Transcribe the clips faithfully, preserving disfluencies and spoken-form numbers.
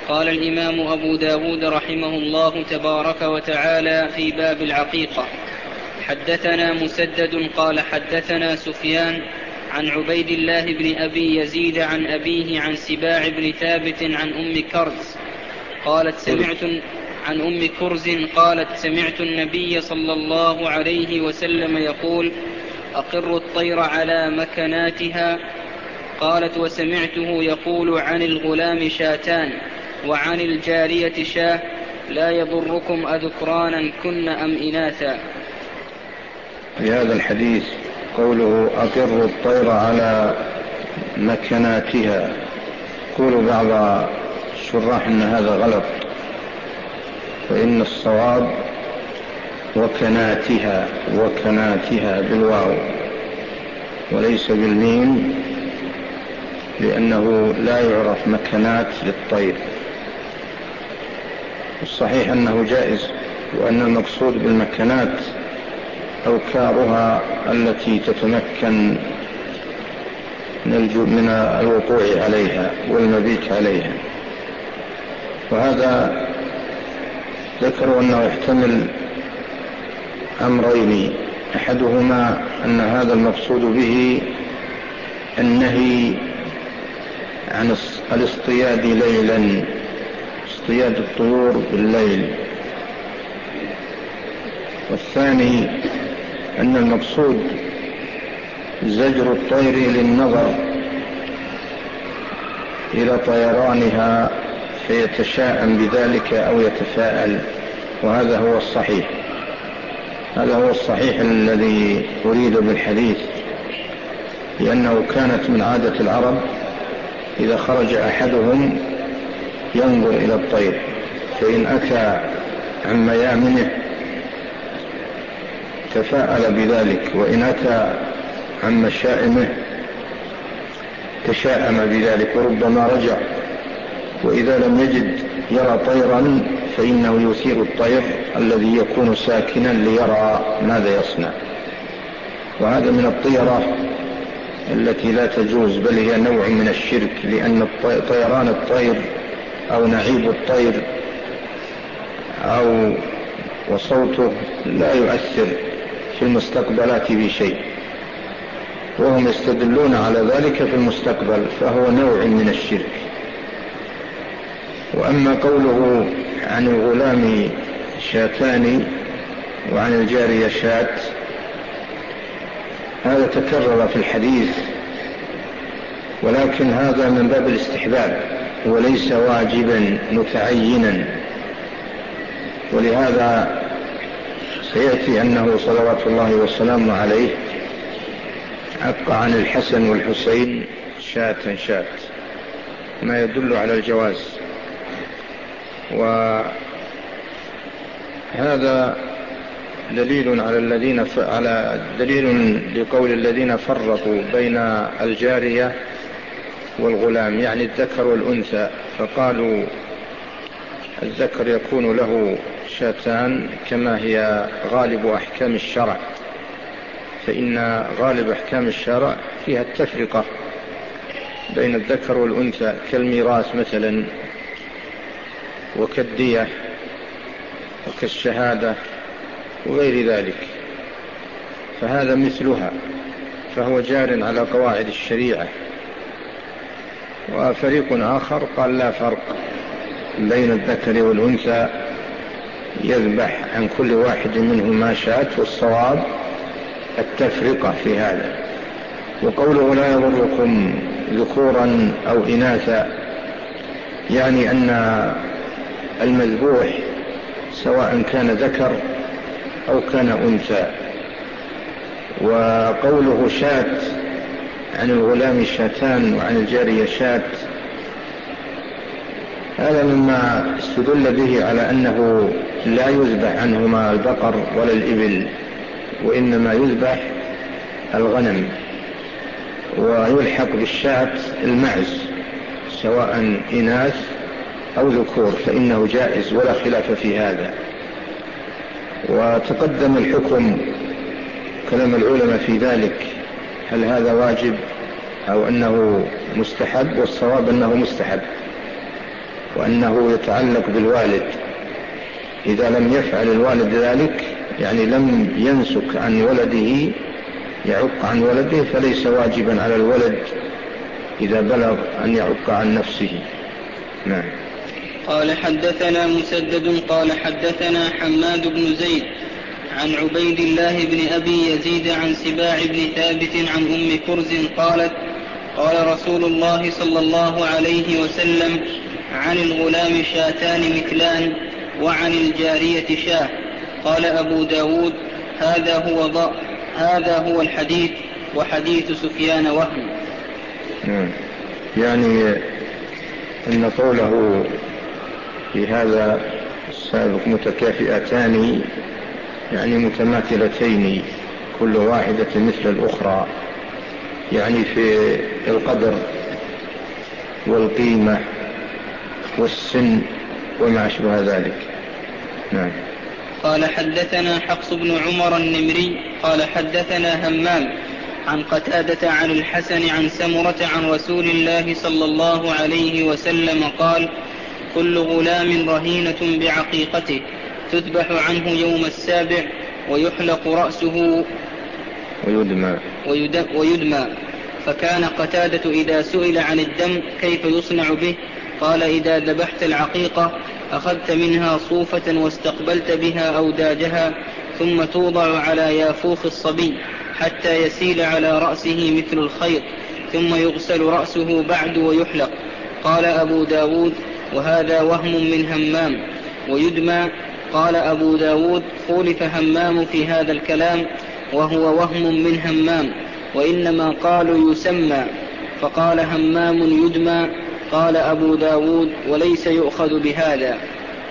قال الإمام أبو داود رحمه الله تبارك وتعالى في باب العقيقة: حدثنا مسدد قال حدثنا سفيان عن عبيد الله بن أبي يزيد عن أبيه عن سباع بن ثابت عن أم كرز قالت سمعت عن أم كرز قالت سمعت النبي صلى الله عليه وسلم يقول: أقر الطير على مكناتها. قالت: وسمعته يقول عن الغلام شاتان وعن الجارية شاه لا يضركم أذكرانا كن أم إناثا. في هذا الحديث قوله أقر الطير على مكناتها، يقول بعض الشراح أن هذا غلط، فإن الصواب وكناتها، وكناتها بالواو وليس بالميم، لأنه لا يعرف مكنات للطير. الصحيح أنه جائز، وأن المقصود بالمكنات أوكارها التي تتمكن من الوقوع عليها والمبيت عليها. وهذا ذكروا أنه يحتمل أمرين: أحدهما أن هذا المقصود به النهي عن الاصطياد ليلا، اصطياد الطيور بالليل. والثاني أن المقصود زجر الطير للنظر إلى طيرانها فيتشاءم بذلك أو يتفاءل، وهذا هو الصحيح، هذا هو الصحيح الذي أريد بالحديث، لأنه كانت من عادة العرب إذا خرج أحدهم ينظر إلى الطير، فإن أتى عن ميامنه تفاءل بذلك، وإن أتى عن مشائمه تشاءم بذلك وربما رجع. وإذا لم يجد يرى طيرا فإنه يثير الطير الذي يكون ساكنا ليرى ماذا يصنع. وهذا من الطيرة التي لا تجوز، بل هي نوع من الشرك، لأن طيران الطير أو نعيب الطير أو وصوته لا يؤثر في المستقبلات بشيء، وهم يستدلون على ذلك في المستقبل، فهو نوع من الشرك. وأما قوله عن الغلام شاتان وعن الجارية شات، هذا تكرر في الحديث، ولكن هذا من باب الاستحباب وليس واجبا متعينا. ولهذا سيأتي أنه صلوات الله وسلامه عليه عق عن الحسن والحسين شاة شاة، ما يدل على الجواز. وهذا دليل على الذين ف... على دليل لقول الذين فرقوا بين الجارية والغلام، يعني الذكر والأنثى، فقالوا الذكر يكون له شاتان كما هي غالب أحكام الشرع، فإن غالب أحكام الشرع فيها التفرقة بين الذكر والأنثى، كالميراث مثلا، وكالدية، وكالشهادة، وغير ذلك، فهذا مثلها، فهو جار على قواعد الشريعة. وفريق آخر قال لا فرق بين الذكر والأنثى، يذبح عن كل واحد منهما شاة، والصواب التفرقة في هذا. وقوله لا يضركم ذكورا أو إناثا، يعني أن المذبوح سواء كان ذكر أو كان أنثى. وقوله شات عن الغلام شاتان وعن الجارية شات، هذا مما استدل به على أنه لا يذبح عنهما البقر ولا الإبل، وإنما يذبح الغنم، ويلحق بالشاة المعز سواء إناث أو ذكور، فإنه جائز ولا خلاف في هذا. وتقدم الحكم كلام العلماء في ذلك، هل هذا واجب أو أنه مستحب؟ والصواب أنه مستحب، وأنه يتعلق بالوالد. إذا لم يفعل الوالد ذلك يعني لم ينسك عن ولده، يعق عن ولده، فليس واجبا على الولد إذا بلغ أن يعق عن نفسه. نعم. قال حدثنا مسدد قال حدثنا حماد بن زيد عن عبيد الله بن أبي يزيد عن سباع بن ثابت عن أم كرز قالت قال رسول الله صلى الله عليه وسلم عن الغلام شاتان مثلان وعن الجارية شاه. قال أبو داود هذا هو, ض... هذا هو الحديث، وحديث سفيان وهم. يعني أن قوله في هذا السابق متكافئتان يعني متماثلتين، كل واحدة مثل الأخرى، يعني في القدر والقيمة والسن وما أشبه ذلك. نعم. قال حدثنا حفص بن عمر النمري قال حدثنا همام عن قتادة عن الحسن عن سمرة عن رسول الله صلى الله عليه وسلم قال كل غلام رهينة بعقيقته تذبح عنه يوم السابع ويحلق رأسه ويدمى, ويدمى. فكان قتادة إذا سئل عن الدم كيف يصنع به قال إذا ذبحت العقيقة أخذت منها صوفة واستقبلت بها أوداجها ثم توضع على يافوخ الصبي حتى يسيل على رأسه مثل الخيط ثم يغسل رأسه بعد ويحلق. قال أبو داود وهذا وهم من همام. ويدمى قال أبو داود خولف همام في هذا الكلام وهو وهم من همام، وإنما قالوا يسمى، فقال همام يدمى. قال أبو داود وليس يؤخذ بهذا.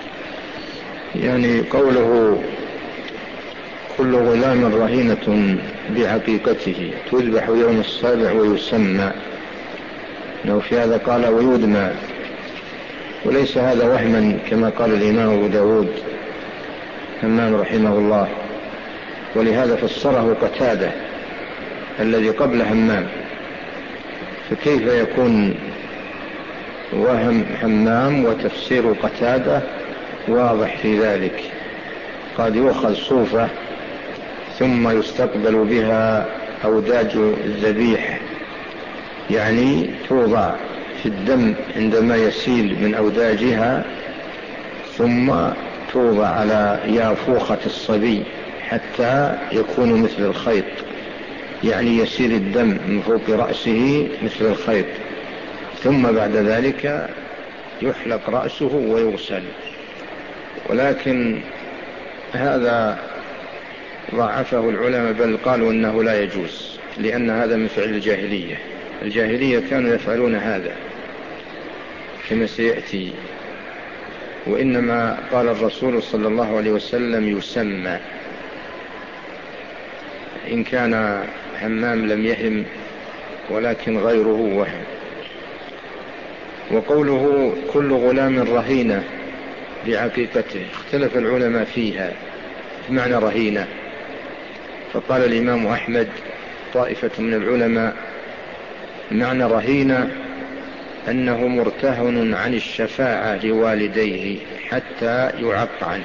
يعني قوله كل غلام رهينة بعقيقته تذبح يوم السابع ويسمى، لو في هذا قال ويدمى، وليس هذا وهما كما قال الإمام أبو داود همام رحمه الله، ولهذا فسره قتادة الذي قبل همام، فكيف يكون وهم همام وتفسير قتادة واضح في ذلك؟ قد يؤخذ صوفة ثم يستقبل بها أوداج الذبيح، يعني توضع في الدم عندما يسيل من أوداجها، ثم توضع على يافوخة الصبي حتى يكون مثل الخيط، يعني يسيل الدم من فوق رأسه مثل الخيط، ثم بعد ذلك يحلق رأسه ويغسل. ولكن هذا ضعفه العلماء، بل قالوا أنه لا يجوز، لأن هذا من فعل الجاهلية. الجاهلية كانوا يفعلون هذا كما سيأتي، وإنما قال الرسول صلى الله عليه وسلم يسمى، إن كان همام لم يهم ولكن غيره وهم. وقوله كل غلام رهينة بعقيقته اختلف العلماء فيها معنى رهينة، فقال الإمام أحمد طائفة من العلماء معنى رهينة أنه مرتهن عن الشفاعة لوالديه حتى يعق عنه،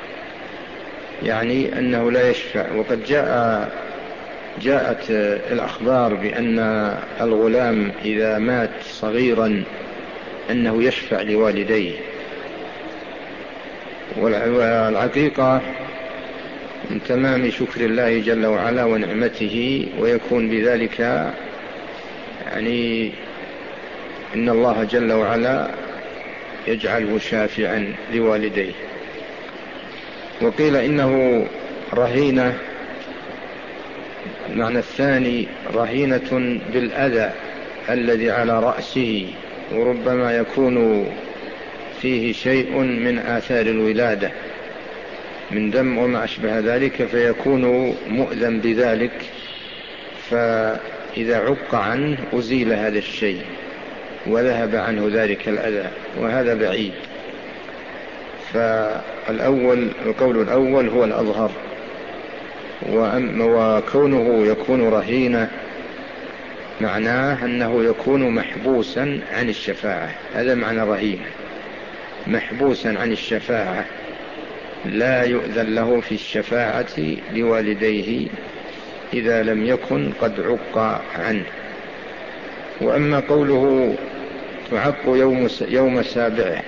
يعني أنه لا يشفع. وقد جاء جاءت الأخبار بأن الغلام إذا مات صغيرا أنه يشفع لوالديه. والعقيقة من تمام شكر الله جل وعلا ونعمته، ويكون بذلك يعني إن الله جل وعلا يجعله شافعا لوالديه. وقيل إنه رهينة، المعنى الثاني رهينة بالأذى الذي على رأسه، وربما يكون فيه شيء من آثار الولادة من دم وما أشبه ذلك، فيكون مؤذن بذلك، فإذا عق عنه أزيل هذا الشيء وذهب عنه ذلك الأذى، وهذا بعيد. فالأول القول الأول هو الأظهر، وكونه يكون رهينة معناه أنه يكون محبوسا عن الشفاعة، هذا معنى رهينة. محبوسا عن الشفاعة لا يؤذن له في الشفاعة لوالديه إذا لم يكن قد عق عنه. وأما قوله تعق يوم, يوم سابعه،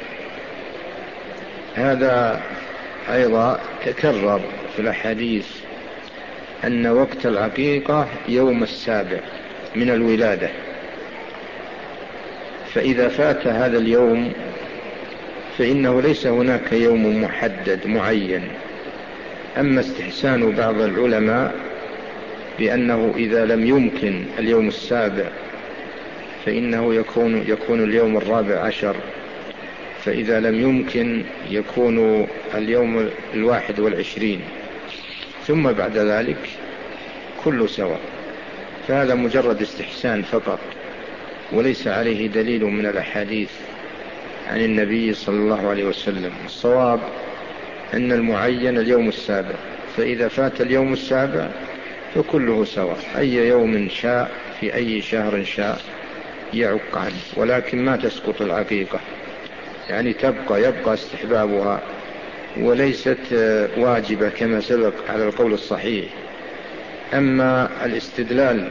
هذا أيضا تكرر في الأحاديث أن وقت العقيقة يوم السابع من الولادة، فإذا فات هذا اليوم فإنه ليس هناك يوم محدد معين. أما استحسان بعض العلماء بأنه إذا لم يمكن اليوم السابع فإنه يكون, يكون اليوم الرابع عشر، فإذا لم يمكن يكون اليوم الواحد والعشرين، ثم بعد ذلك كل سواء. فهذا مجرد استحسان فقط، وليس عليه دليل من الأحاديث عن النبي صلى الله عليه وسلم. الصواب أن المعين اليوم السابع، فإذا فات اليوم السابع فكله سواء، أي يوم شاء في أي شهر شاء يعق عنه، ولكن ما تسقط العقيقة، يعني تبقى يبقى استحبابها وليست واجبة كما سبق على القول الصحيح. أما الاستدلال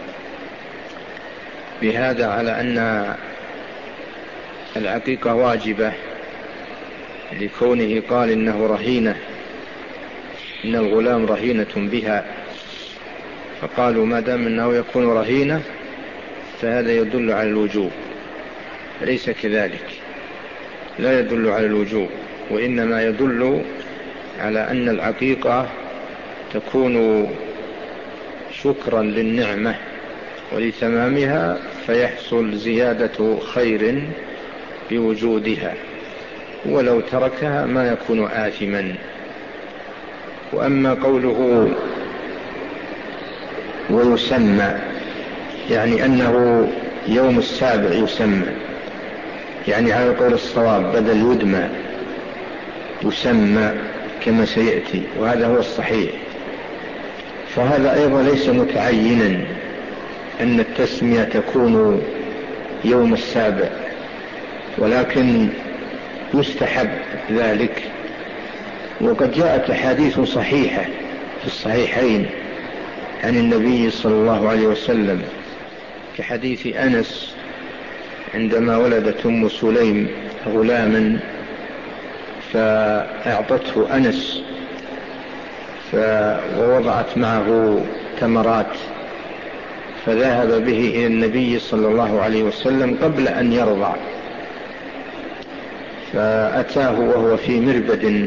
بهذا على أن العقيقة واجبة لكونه قال إنه رهينة، إن الغلام رهينة بها، فقالوا ما دام أنه يكون رهينة فهذا يدل على الوجوب. ليس كذلك، لا يدل على الوجوب، وإنما يدل على أن العقيقة تكون شكرا للنعمة ولتمامها، فيحصل زيادة خير بوجودها، ولو تركها ما يكون آثما. وأما قوله ويسمى، يعني أنه يوم السابع يسمى، يعني على قول الصواب بدل يدمى يسمى كما سيأتي، وهذا هو الصحيح. فهذا أيضا ليس متعينا أن التسمية تكون يوم السابع، ولكن يستحب ذلك. وقد جاءت أحاديث صحيحة في الصحيحين عن النبي صلى الله عليه وسلم، كحديث أنس عندما ولدت أم سليم غلاما فأعطته أنس ووضعت معه تمرات، فذهب به إلى النبي صلى الله عليه وسلم قبل أن يرضع، فأتاه وهو في مربد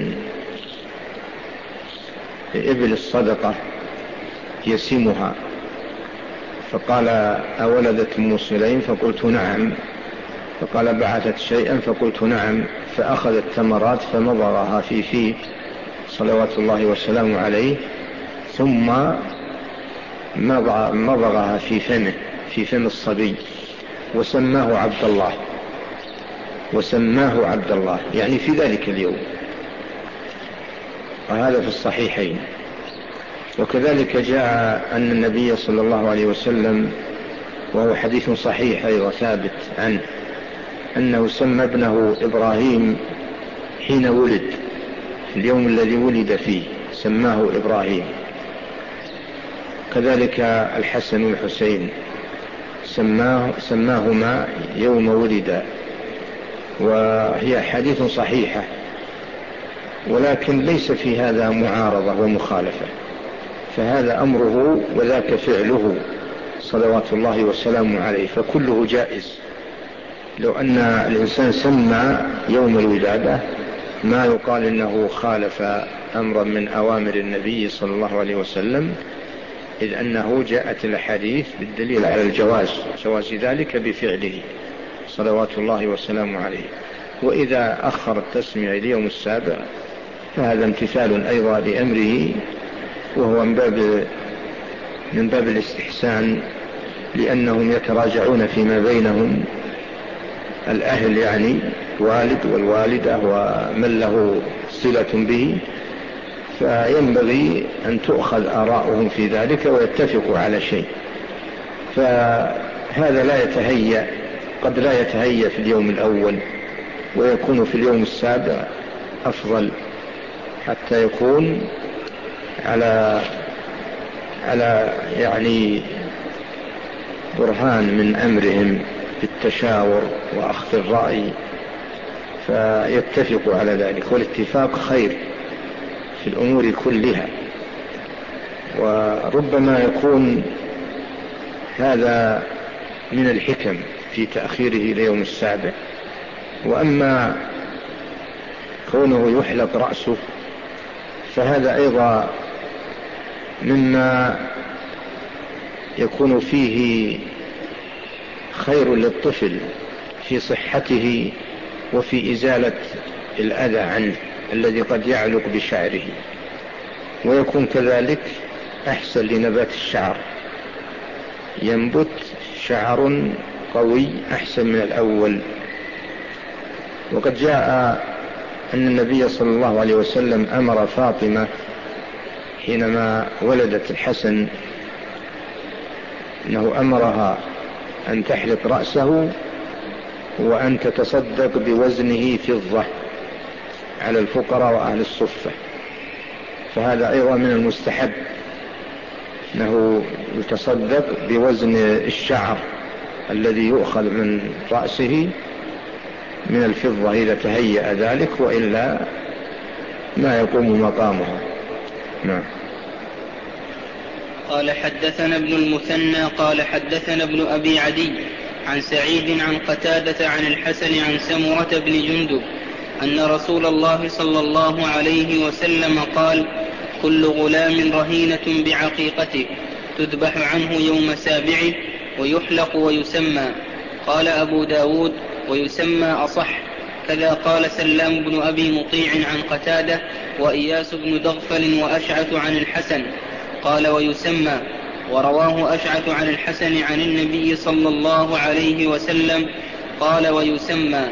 إبل الصدقة يسمها، فقال أولدت أم سليم؟ فقلت نعم. فقال بعثت شيئا؟ فقلت نعم. فأخذ التمرات فمضغها في فيه صلوات الله وسلامه عليه، ثم مضغها في فمه في فم الصبي، وسماه عبد الله، وسماه عبد الله يعني في ذلك اليوم، وهذا في الصحيحين. وكذلك جاء أن النبي صلى الله عليه وسلم، وهو حديث صحيح أيضا ثابت عنه، أنه سمى ابنه إبراهيم حين ولد، في اليوم الذي ولد فيه سماه إبراهيم. كذلك الحسن والحسين سماه سماهما يوم ولدا، وهي حديث صحيحة، ولكن ليس في هذا معارضة ومخالفة، فهذا أمره وذاك فعله صلوات الله وسلامه عليه، فكله جائز. لو أن الإنسان سمى يوم الولادة ما يقال إنه خالف أمرا من أوامر النبي صلى الله عليه وسلم، إذ أنه جاءت الحديث بالدليل على الجواز، جواز ذلك بفعله صلوات الله وسلامه عليه. وإذا أخر التسمية إلى يوم السابع فهذا امتثال أيضا لأمره، وهو من باب من باب الاستحسان، لأنهم يتراجعون فيما بينهم، الأهل يعني والد والوالدة ومن له صلة به، فينبغي أن تؤخذ آراؤهم في ذلك ويتفقوا على شيء. فهذا لا يتهيأ، قد لا يتهيأ في اليوم الأول، ويكون في اليوم السابع أفضل، حتى يكون على على يعني برهان من أمرهم بالتشاور وأخذ الرأي فيتفقوا على ذلك. والاتفاق خير في الأمور كلها، وربما يكون هذا من الحكم في تأخيره ليوم السابع. وأما كونه يحلق رأسه فهذا أيضا مما يكون فيه خير للطفل في صحته وفي إزالة الأذى عنه الذي قد يعلق بشعره، ويكون كذلك أحسن لنبات الشعر، ينبت شعر قوي أحسن من الأول. وقد جاء أن النبي صلى الله عليه وسلم أمر فاطمة حينما ولدت الحسن أنه أمرها أن تحلق رأسه وأن تتصدق بوزنه فضة على الفقراء وأهل الصفة. فهذا أيضا من المستحب أنه يتصدق بوزن الشعر الذي يؤخذ من رأسه من الفضة إذا تهيأ ذلك، وإلا ما يقوم مقامها. نعم. قال حدثنا ابن المثنى قال حدثنا ابن أبي عدي عن سعيد عن قتادة عن الحسن عن سمرة بن جندب أن رسول الله صلى الله عليه وسلم قال: كل غلام رهينة بعقيقته تذبح عنه يوم سابعه ويحلق ويسمى. قال أبو داود: ويسمى أصح. كذا قال سلام بن أبي مطيع عن قتادة وإياس بن دغفل وأشعث عن الحسن قال ويسمى. ورواه أشعث عن الحسن عن النبي صلى الله عليه وسلم قال ويسمى.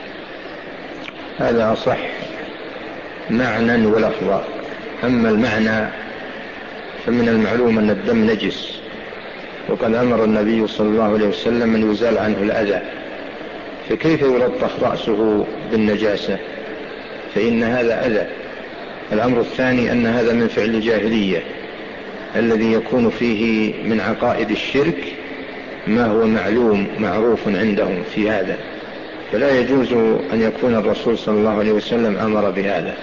هذا أصح معنى ولفظا. أما المعنى فمن المعلوم أن الدم نجس، وقد أمر النبي صلى الله عليه وسلم أن يزال عنه الأذى، فكيف يلطخ رأسه بالنجاسة؟ فإن هذا أذى. الأمر الثاني أن هذا من فعل الجاهلية الذي يكون فيه من عقائد الشرك ما هو معلوم معروف عندهم في هذا، فلا يجوز أن يكون الرسول صلى الله عليه وسلم أمر بهذا.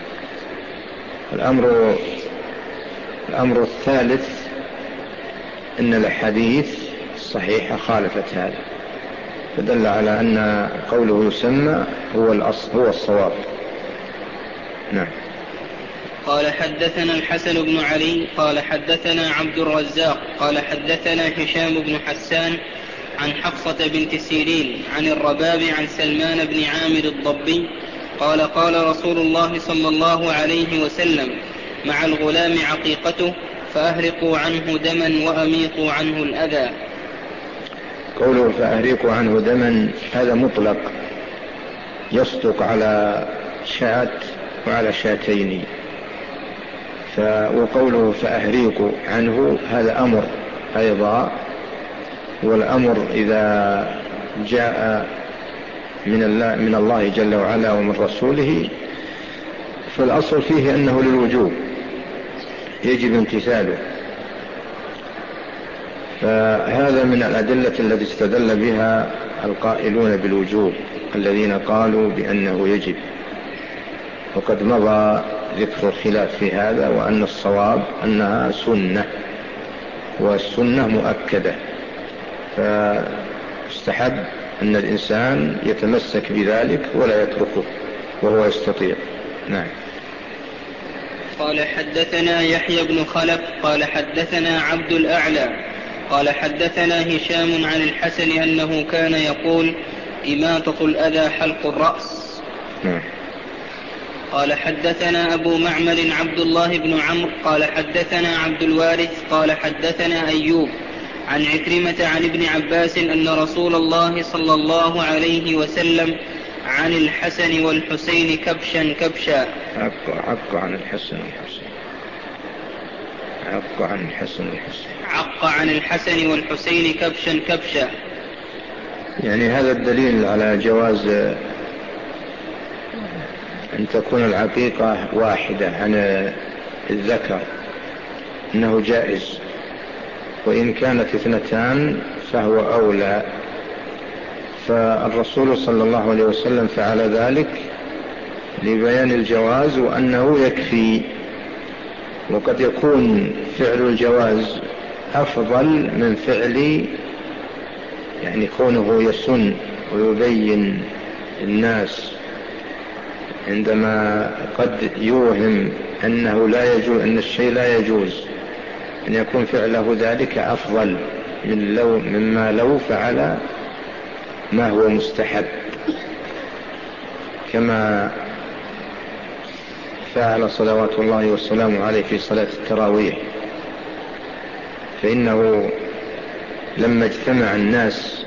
الأمر, الأمر الثالث أن الأحاديث الصحيحة خالفت هذا، فدل على أن قوله يسمى هو الأصل هو الصواب. نعم. قال حدثنا الحسن بن علي قال حدثنا عبد الرزاق قال حدثنا هشام بن حسان عن حفصة بنت سيرين عن الرباب عن سلمان بن عامر الضبي قال قال رسول الله صلى الله عليه وسلم: مع الغلام عقيقته فأهرقوا عنه دما وأميطوا عنه الأذى. قوله فأهرقوا عنه دما هذا مطلق يصدق على شاة وعلى شاتين، وقوله فأهرقوا عنه هذا أمر أيضا، والأمر إذا جاء من الله, من الله جل وعلا ومن رسوله فالأصل فيه أنه للوجوب يجب امتثاله. فهذا من الأدلة التي استدل بها القائلون بالوجوب الذين قالوا بأنه يجب، وقد مضى ذكر الخلاف في هذا، وأن الصواب أنها سنة، والسنة مؤكدة، فاستحب أن الإنسان يتمسك بذلك ولا يتركه وهو يستطيع. نعم. قال حدثنا يحيى بن خلف قال حدثنا عبد الأعلى قال حدثنا هشام عن الحسن أنه كان يقول: إماطة الأذى حلق الرأس. نعم. قال حدثنا أبو معمر عبد الله بن عمرو قال حدثنا عبد الوارث قال حدثنا أيوب عن عكرمة عن ابن عباس أن رسول الله صلى الله عليه وسلم عن الحسن والحسين كبشا كبشا. عق, عق عن الحسن والحسين عق عن الحسن والحسين عق عن الحسن والحسين كبشا كبشا. يعني هذا الدليل على جواز أن تكون العقيقة واحدة عن الذكر أنه جائز، وإن كانت اثنتان فهو أولى. فالرسول صلى الله عليه وسلم فعل ذلك لبيان الجواز وأنه يكفي. وقد يكون فعل الجواز أفضل من فعل يعني كونه يسن ويبين الناس عندما قد يوهم أنه لا يجوز، أن الشيء لا يجوز، أن يكون فعله ذلك أفضل من لو مما لو فعل ما هو مستحب، كما فعل صلوات الله والسلام عليه في صلاة التراويح. فإنه لما اجتمع الناس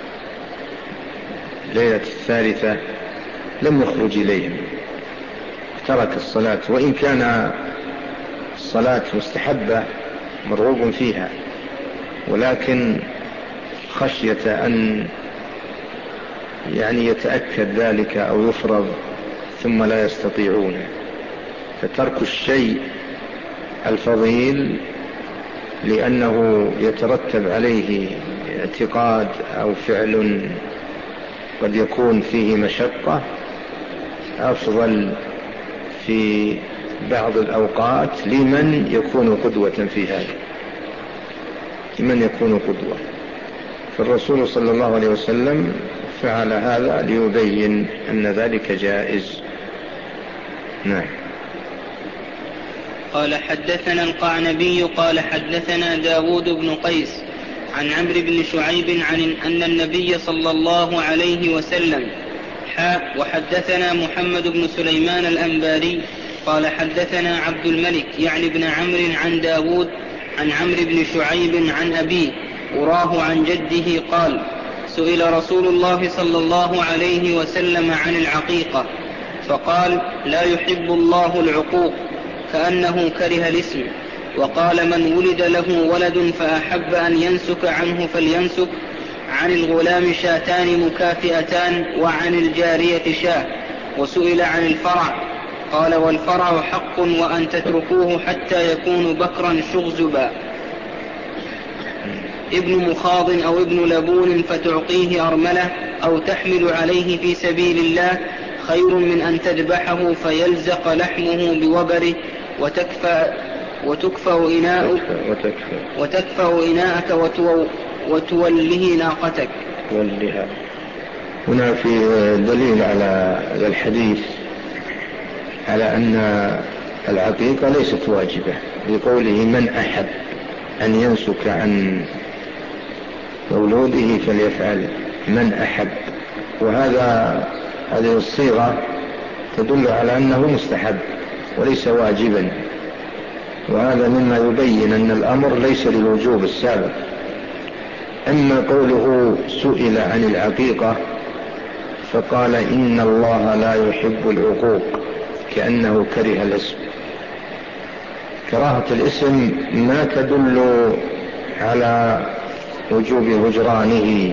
ليلة الثالثة لم يخرج إليهم، ترك الصلاة، وإن كان الصلاة مستحبة مرغوب فيها، ولكن خشية أن يعني يتأكد ذلك أو يفرض ثم لا يستطيعون، فترك الشيء الفضيل لأنه يترتب عليه اعتقاد أو فعل قد يكون فيه مشقة أفضل في بعض الأوقات لمن يكون قدوة في هذا، لمن يكون قدوة. فالرسول صلى الله عليه وسلم فعل هذا ليبين أن ذلك جائز. نعم. قال حدثنا القعنبي قال حدثنا داود بن قيس عن عمرو بن شعيب عن أن النبي صلى الله عليه وسلم حاء وحدثنا محمد بن سليمان الأنباري قال حدثنا عبد الملك يعني بن عمرو عن داود عن عمرو بن شعيب عن أبيه أراه عن جده قال سئل رسول الله صلى الله عليه وسلم عن العقيقة فقال لا يحب الله العقوق، كأنه كره الاسم. وقال من ولد له ولد فأحب أن ينسك عنه فلينسك. عن الغلام شاتان مكافئتان وعن الجارية شاه. وسئل عن الفرع قال والفرع حق وأن تتركوه حتى يكون بكرا شغزبا ابن مخاض أو ابن لبون فتعطيه أرملة أو تحمل عليه في سبيل الله خير من أن تذبحه فيلزق لحمه بوبره وتكفى وتكفأ إناؤك وتكفأ إناءك وتو وتوله ناقتك. ولها. هنا في دليل على هذا الحديث على أن العقيقة ليست واجبة، بقوله من أحب أن ينسك عن مولوده فليفعل، من أحب، وهذا هذه الصيغة تدل على أنه مستحب وليس واجبا، وهذا مما يبين أن الأمر ليس للوجوب السابق. أما قوله سئل عن العقيقة فقال إن الله لا يحب العقوق، كأنه كره الاسم. كراهة الاسم ما تدل على وجوب هجرانه،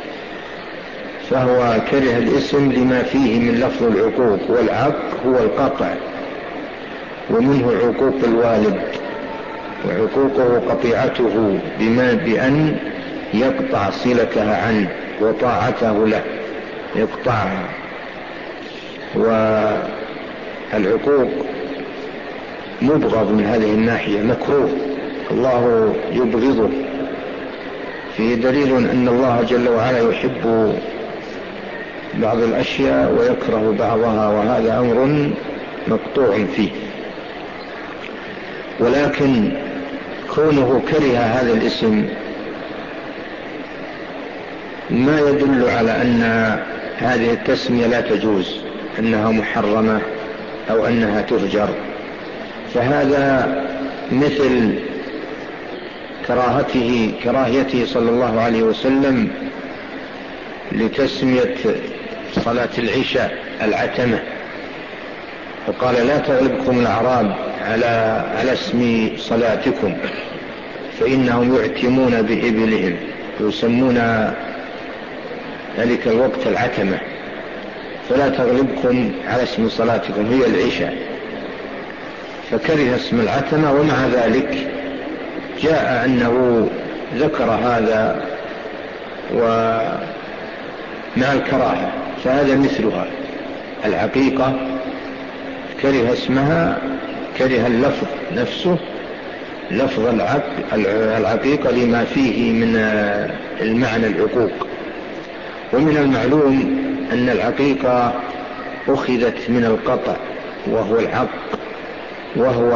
فهو كره الاسم لما فيه من لفظ العقوق، والعق هو القطع، ومنه عقوق الوالد، وعقوقه قطيعته بما بأن يقطع صلتها عنه وطاعته له، يقطعها. والعقوق مبغض من هذه الناحية، مكروه، الله يبغضه، فيه دليل أن الله جل وعلا يحب بعض الأشياء ويكره بعضها، وهذا أمر مقطوع فيه. ولكن كونه كره هذا الاسم ما يدل على أن هذه التسمية لا تجوز، أنها محرمة أو أنها تهجر. فهذا مثل كراهته كراهيته صلى الله عليه وسلم لتسمية صلاة العشاء العتمة، فقال لا تغلبكم الأعراب على على اسم صلاتكم فإنهم يعتمون بإبلهم، يسمون ذلك الوقت العتمة. فلا تغلبكم على اسم صلاتكم هي العشاء، فكره اسم العتمة. ومع ذلك جاء أنه ذكر هذا ومع الكراهة، فهذا مثلها. العقيقة كره اسمها، كره اللفظ نفسه، لفظ العقيقة لما فيه من المعنى العقوق. ومن المعلوم أن العقيقة أخذت من القطع وهو العق، وهو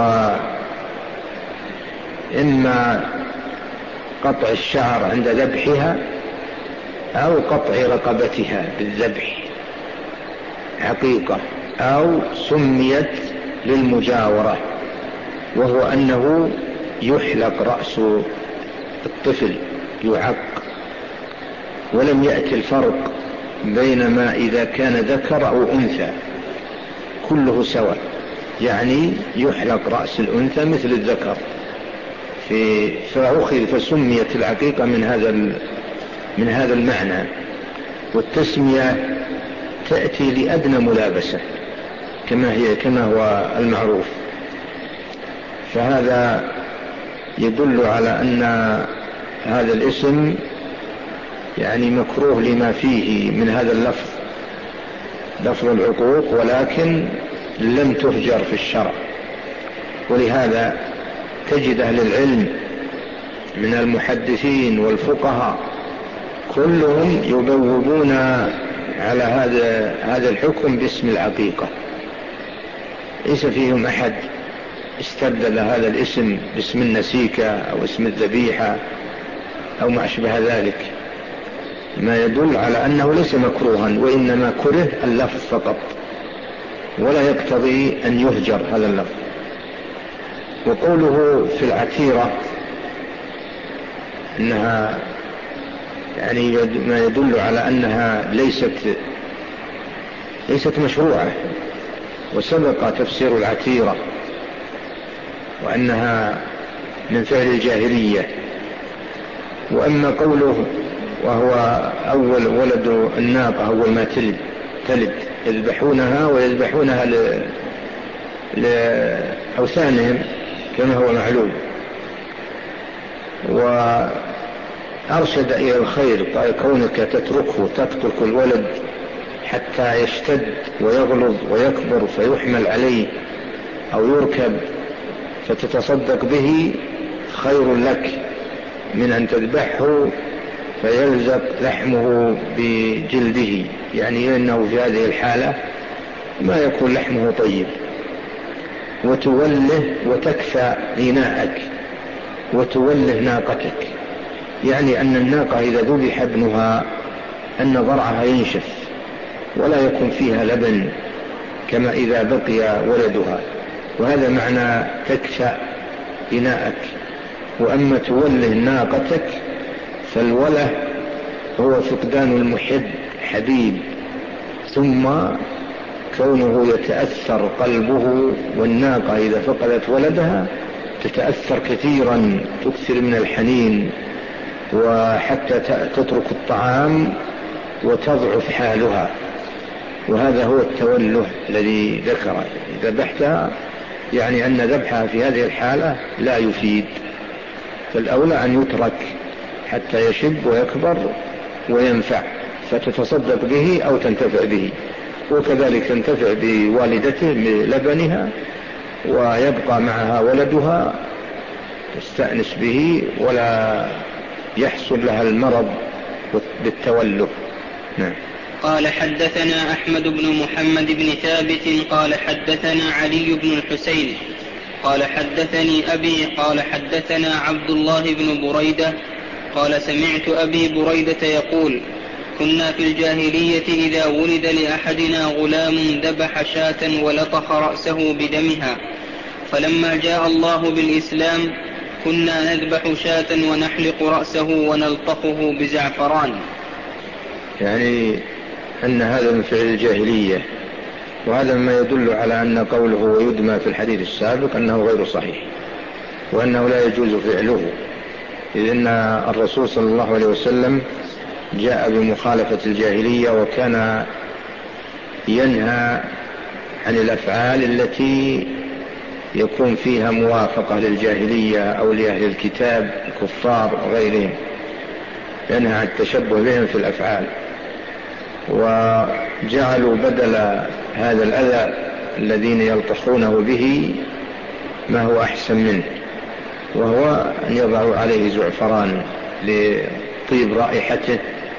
إما قطع الشعر عند ذبحها أو قطع رقبتها بالذبح عقيقة، أو سميت للمجاورة، وهو أنه يحلق رأس الطفل يعق. ولم يأتي الفرق بين ما إذا كان ذكر أو أنثى، كله سواء، يعني يحلق رأس الأنثى مثل الذكر، فأخذ فسميت العقيقة من هذا من هذا المعنى. والتسمية تأتي لأدنى ملابسة كما هي كما هو المعروف، فهذا يدل على أن هذا الاسم يعني مكروه لما فيه من هذا اللفظ، لفظ العقوق، ولكن لم تهجر في الشرع. ولهذا تجد أهل العلم من المحدثين والفقهاء كلهم يبوبون على هذا هذا الحكم باسم العقيقة، ليس فيهم أحد استبدل هذا الاسم باسم النسيكة أو اسم الذبيحة أو ما أشبه ذلك، ما يدل على أنه ليس مكروها، وإنما كره اللفظ فقط، ولا يقتضي أن يهجر هذا اللفظ. وقوله في العتيرة أنها يعني ما يدل على أنها ليست ليست مشروعة، وسبق تفسير العتيرة وأنها من فعل الجاهلية. وأما قوله وهو أول ولد الناقة أول ما تلد تلد يذبحونها، ويذبحونها لأوثانهم كما هو معلوم، وأرشد إلى الخير، قال كونك تتركه تترك الولد حتى يشتد ويغلظ ويكبر فيحمل عليه أو يركب فتتصدق به خير لك من أن تذبحه فيلزق لحمه بجلده، يعني أنه في هذه الحالة ما يكون لحمه طيب. وتوله وتكفى إناءك وتوله ناقتك، يعني أن الناقة إذا ذبح ابنها أن ضرعها ينشف ولا يكون فيها لبن كما إذا بقي ولدها، وهذا معنى تكفى إناءك. وأما توله ناقتك فالوله هو فقدان المحب حبيب، ثم كونه يتأثر قلبه، والناقة إذا فقدت ولدها تتأثر كثيرا، تكثر من الحنين، وحتى تترك الطعام وتضعف حالها. وهذا هو التوله الذي ذكره، ذبحتها يعني أن ذبحها في هذه الحالة لا يفيد، فالأولى أن يترك حتى يشب ويكبر وينفع، فتتصدق به أو تنتفع به، وكذلك تنتفع بوالدته بلبنها، ويبقى معها ولدها تستأنس به ولا يحصل لها المرض بالتوله. نعم. قال حدثنا أحمد بن محمد بن ثابت قال حدثنا علي بن الحسين قال حدثني أبي قال حدثنا عبد الله بن بريدة قال سمعت أبي بريدة يقول كنا في الجاهلية إذا ولد لأحدنا غلام ذبح شاة ولطخ رأسه بدمها، فلما جاء الله بالإسلام كنا نذبح شاة ونحلق رأسه ونلطخه بزعفران. يعني أن هذا من فعل الجاهلية، وهذا ما يدل على أن قوله ويدمى في الحديث السابق أنه غير صحيح، وأنه لا يجوز فعله، إذ أن الرسول صلى الله عليه وسلم جاء بمخالفة الجاهلية، وكان ينهى عن الأفعال التي يكون فيها موافقة للجاهلية أو لأهل الكتاب الكفار وغيرهم، ينهى عن التشبه بهم في الأفعال. وجعلوا بدل هذا الأذى الذين يلطخونه به ما هو أحسن منه، وهو أن يضعوا عليه زعفران لطيب رائحته،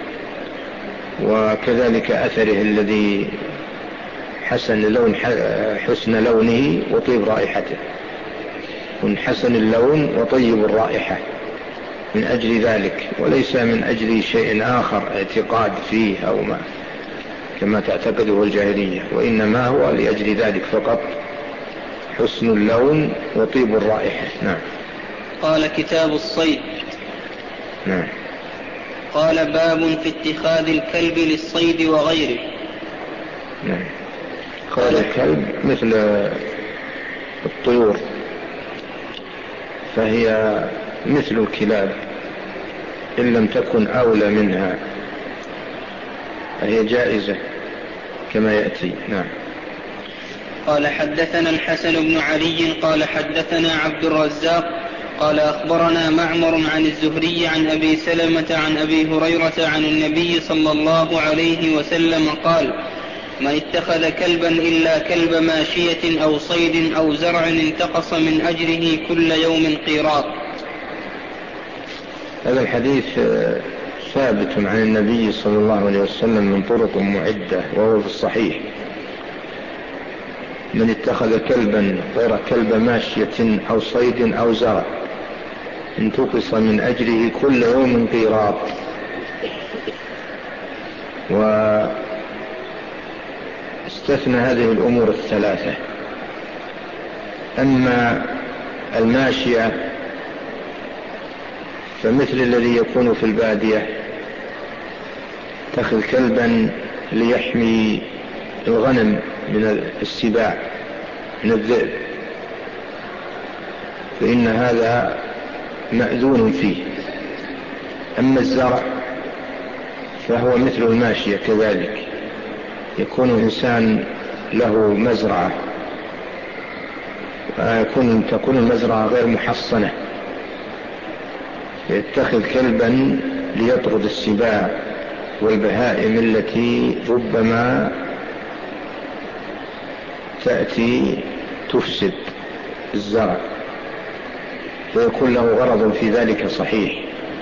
وكذلك أثره الذي حسن لون حسن لونه وطيب رائحته، من حسن اللون وطيب الرائحة من أجل ذلك، وليس من أجل شيء آخر اعتقاد فيه أو ما كما تعتقده الجاهلية، وإنما هو لأجل ذلك فقط، حسن اللون وطيب الرائحة. نعم. قال كتاب الصيد. نعم. قال باب في اتخاذ الكلب للصيد وغيره. نعم. قال الكلب مثل الطيور، فهي مثل الكلاب إن لم تكن أولى منها، فهي جائزة كما يأتي. نعم. قال حدثنا الحسن بن علي قال حدثنا عبد الرزاق قال أخبرنا معمر عن الزهري عن أبي سلمة عن أبي هريرة عن النبي صلى الله عليه وسلم قال: من اتخذ كلبا إلا كلب ماشية أو صيد أو زرع انتقص من أجره كل يوم قيراط. هذا الحديث ثابت عن النبي صلى الله عليه وسلم من طرق معدة، وهو في الصحيح: من اتخذ كلبا غير كلب ماشية أو صيد أو زرع انتقص من أجره كل يوم قيراط. واستثنى هذه الأمور الثلاثة. أما الماشية فمثل الذي يكون في البادية، اتخذ كلبا ليحمي الغنم من السباع من الذئب، فإن هذا مأذون فيه. أما الزرع فهو مثل الماشية كذلك، يكون إنسان له مزرعة، يكون تكون المزرعة غير محصنة، يتخذ كلبا ليطرد السباع والبهائم التي ربما تأتي تفسد الزرع، فيكون له غرض في ذلك صحيح،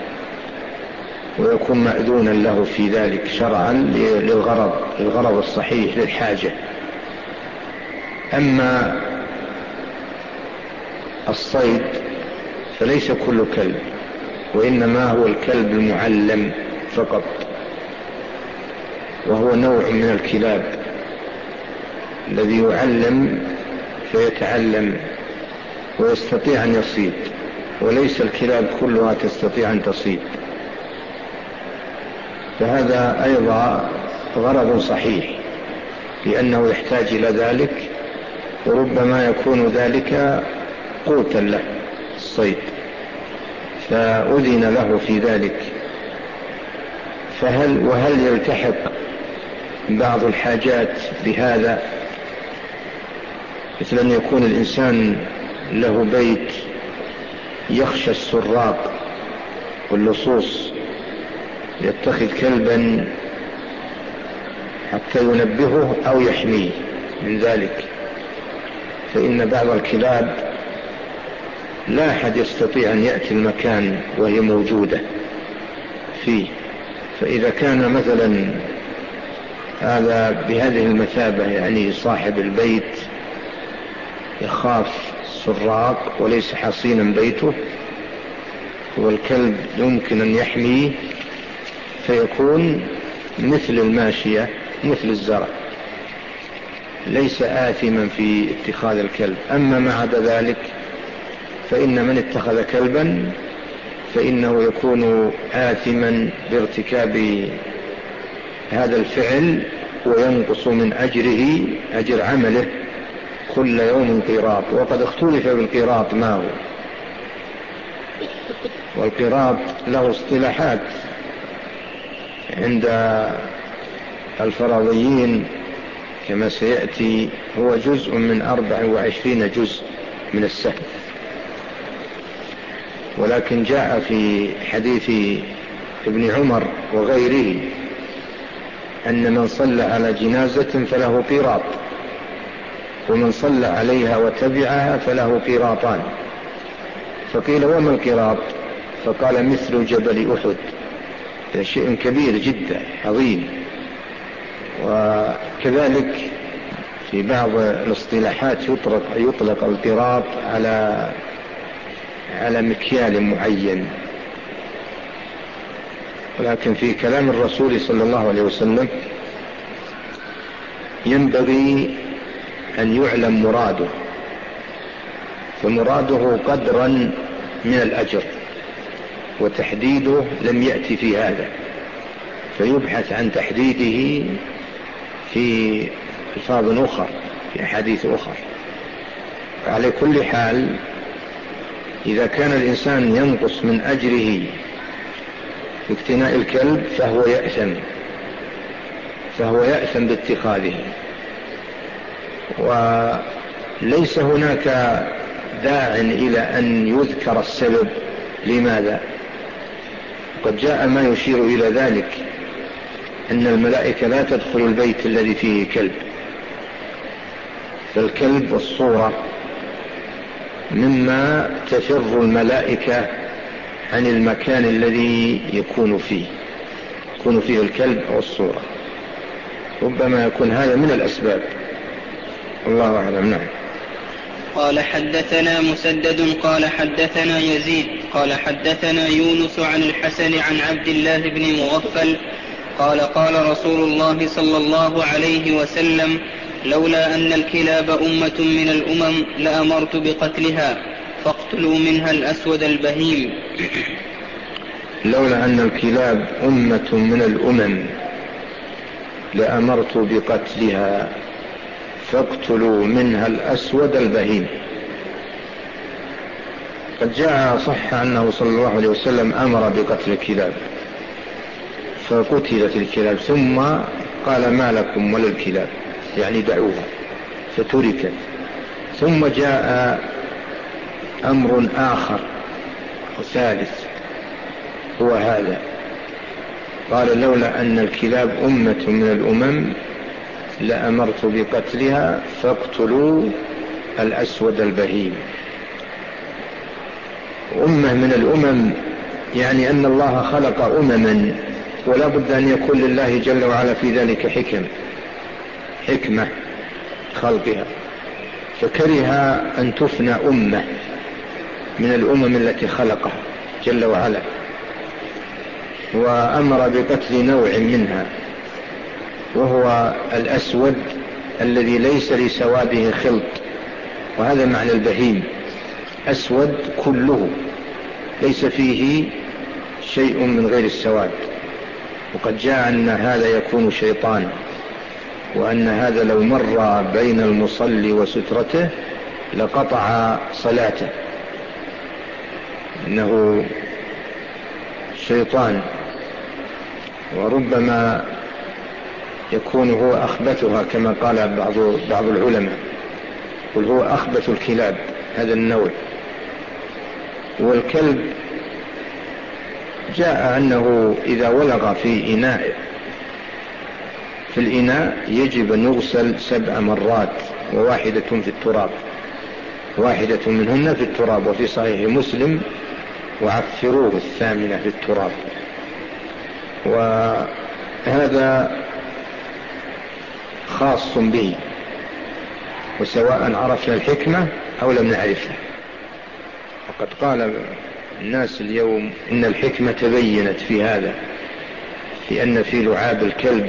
ويكون مأذونا له في ذلك شرعا للغرض الغرض الصحيح للحاجة. أما الصيد فليس كل كلب، وإنما هو الكلب المعلم فقط، وهو نوع من الكلاب الذي يعلم فيتعلم ويستطيع أن يصيد، وليس الكلاب كلها تستطيع أن تصيد، فهذا أيضا غرض صحيح لأنه يحتاج إلى ذلك، وربما يكون ذلك قوتا له الصيد، فأذن له في ذلك. فهل وهل يلتحق بعض الحاجات بهذا، مثل أن يكون الإنسان له بيت يخشى السراق واللصوص، يتخذ كلبا حتى ينبهه أو يحميه من ذلك، فإن بعض الكلاب لا أحد يستطيع أن يأتي المكان وهي موجودة فيه، فإذا كان مثلا هذا بهذه المثابة، يعني صاحب البيت يخاف السراق وليس حصينا بيته، والكلب يمكن أن يحميه، فيكون مثل الماشية مثل الزرع، ليس آثما في اتخاذ الكلب. أما ما عدا ذلك فإن من اتخذ كلبا فإنه يكون آثما بارتكاب هذا الفعل، وينقص من أجره أجر عمله كل يوم قيراط. وقد اختلف بالقيراط ما هو، والقيراط له اصطلاحات عند الفرضيين، كما سيأتي هو جزء من أربع وعشرين جزء من السهم، ولكن جاء في حديث ابن عمر وغيره أن من صلى على جنازة فله قيراط، ومن صلى عليها وتبعها فله قيراطان. فقيل وما القيراط؟ فقال مثل جبل أحد، هذا شيء كبير جدا عظيم. وكذلك في بعض الاصطلاحات يطلق, يطلق القيراط على على مكيال معين، ولكن في كلام الرسول صلى الله عليه وسلم ينبغي أن يعلم مراده، فمراده قدرا من الأجر، وتحديده لم يأتي في هذا، فيبحث عن تحديده في ألفاظ أخرى، في أحاديث أخرى. على كل حال إذا كان الإنسان ينقص من أجره في اقتناء الكلب فهو يأثم، فهو يأثم باتخاذه، وليس هناك داع إلى أن يذكر السبب. لماذا؟ قد جاء ما يشير إلى ذلك، أن الملائكة لا تدخل البيت الذي فيه كلب، فالكلب والصورة مما تفر الملائكة عن المكان الذي يكون فيه يكون فيه الكلب أو الصورة، ربما يكون هذا من الأسباب، الله أعلم. نعم. قال حدثنا مسدد قال حدثنا يزيد قال حدثنا يونس عن الحسن عن عبد الله بن مغفل قال قال رسول الله صلى الله عليه وسلم لولا أن الكلاب أمة من الأمم لأمرت بقتلها فاقتلوا منها الأسود البهيم. لولا أن الكلاب أمة من الأمم لأمرت بقتلها فاقتلوا منها الأسود البهيم. قد جاء صح أنه صلى الله عليه وسلم أمر بقتل الكلاب فقتلت الكلاب، ثم قال ما لكم وللكلاب، يعني دعوها، فتركت. ثم جاء أمر آخر وثالث هو هذا، قال لولا أن الكلاب أمة من الأمم لأمرت بقتلها فاقتلوا الأسود البهيم. أمة من الأمم يعني أن الله خلق أمما، ولا بد أن يكون لله جل وعلا في ذلك حكم حكمة خلقها، فكره أن تفنى أمة من الأمم التي خلقها جل وعلا، وأمر بقتل نوع منها وهو الأسود الذي ليس لسواده خلط، وهذا معنى البهيم، أسود كله ليس فيه شيء من غير السواد. وقد جاء أن هذا يكون شيطان، وأن هذا لو مر بين المصلي وسترته لقطع صلاته، إنه شيطان، وربما يكون هو أخبثها كما قال بعض بعض العلماء، قل هو أخبث الكلاب هذا النوع. والكلب جاء أنه إذا ولغ في إناء في الإناء يجب أن يغسل سبع مرات، وواحدة في التراب، واحدة منهن في التراب. وفي صحيح مسلم وعفروه الثامنة في التراب. وهذا خاص به، وسواء عرفنا الحكمة أو لم نعرفها. وقد قال الناس اليوم إن الحكمة تبينت في هذا، في أن في لعاب الكلب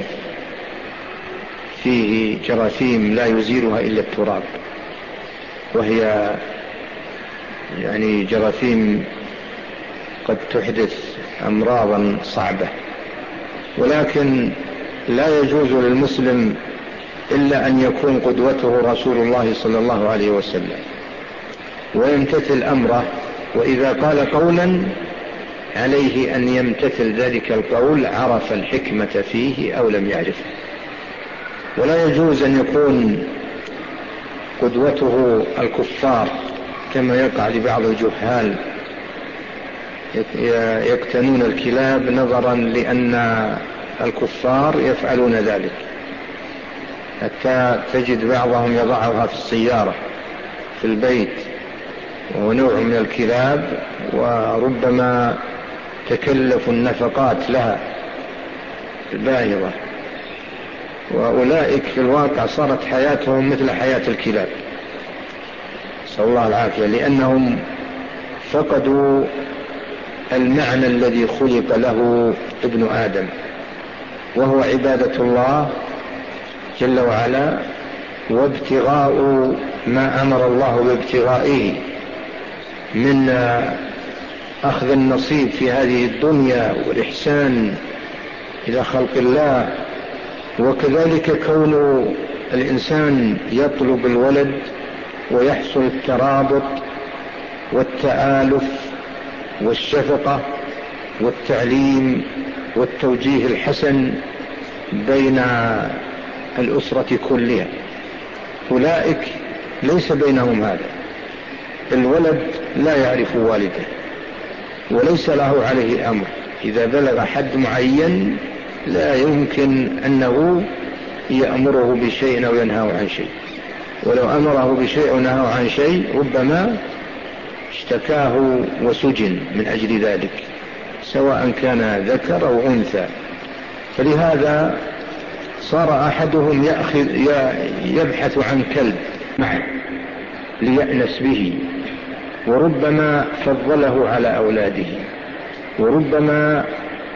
فيه جراثيم لا يزيلها إلا التراب، وهي يعني جراثيم قد تحدث أمراضا صعبة. ولكن لا يجوز للمسلم إلا أن يكون قدوته رسول الله صلى الله عليه وسلم ويمتثل أمره، وإذا قال قولا عليه أن يمتثل ذلك القول، عرف الحكمة فيه أو لم يعرفه. ولا يجوز أن يكون قدوته الكفار كما يقع لبعض الجهال يقتنون الكلاب نظرا لأن الكفار يفعلون ذلك، حتى تجد بعضهم يضعها في السيارة في البيت وهو نوع من الكلاب، وربما تكلفوا النفقات لها الباهظة، وأولئك في الواقع صارت حياتهم مثل حياة الكلاب، صلى الله العافية، لأنهم فقدوا المعنى الذي خلق له ابن آدم، وهو عبادة الله جل وعلا وابتغاء ما أمر الله بابتغائه من أخذ النصيب في هذه الدنيا والإحسان إلى خلق الله. وكذلك كون الإنسان يطلب الولد ويحصل الترابط والتآلف والشفقة والتعليم والتوجيه الحسن بين الأسرة كلها، أولئك ليس بينهم هذا. الولد لا يعرف والده وليس له عليه أمر، إذا بلغ حد معين لا يمكن أنه يأمره بشيء أو ينهى عن شيء، ولو أمره بشيء أو نهى عن شيء ربما اشتكاه وسجن من أجل ذلك، سواء كان ذكر أو أنثى. فلهذا صار أحدهم يأخذ يبحث عن كلب معه ليأنس به، وربما فضله على أولاده، وربما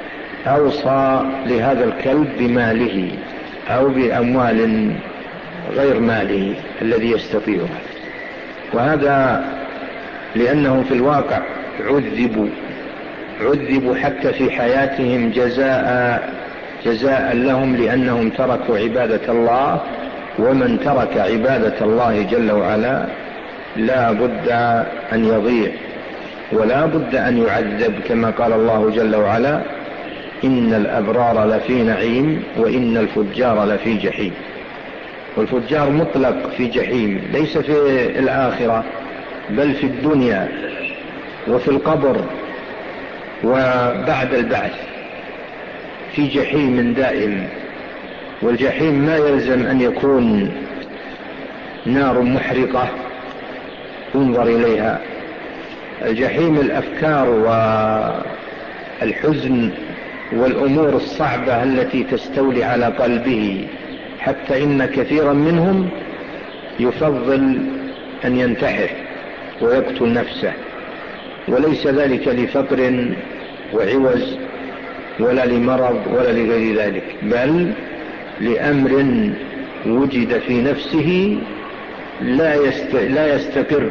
أوصى لهذا الكلب بماله أو بأموال غير ماله الذي يستطيعها، وهذا لأنهم في الواقع عذبوا عذبوا حتى في حياتهم جزاء جزاء لهم لأنهم تركوا عبادة الله، ومن ترك عبادة الله جل وعلا لا بد أن يضيع ولا بد أن يعذب، كما قال الله جل وعلا: إن الأبرار لفي نعيم وإن الفجار لفي جحيم. والفجار مطلق في جحيم، ليس في الآخرة بل في الدنيا وفي القبر وبعد البعث في جحيم دائم. والجحيم ما يلزم أن يكون نار محرقة انظر إليها، الجحيم الأفكار والحزن والأمور الصعبة التي تستولي على قلبه، حتى إن كثيرا منهم يفضل أن ينتحر ويقتل نفسه، وليس ذلك لفقر وعوز ولا لمرض ولا لغير ذلك، بل لأمر وجد في نفسه لا يست... لا يستقر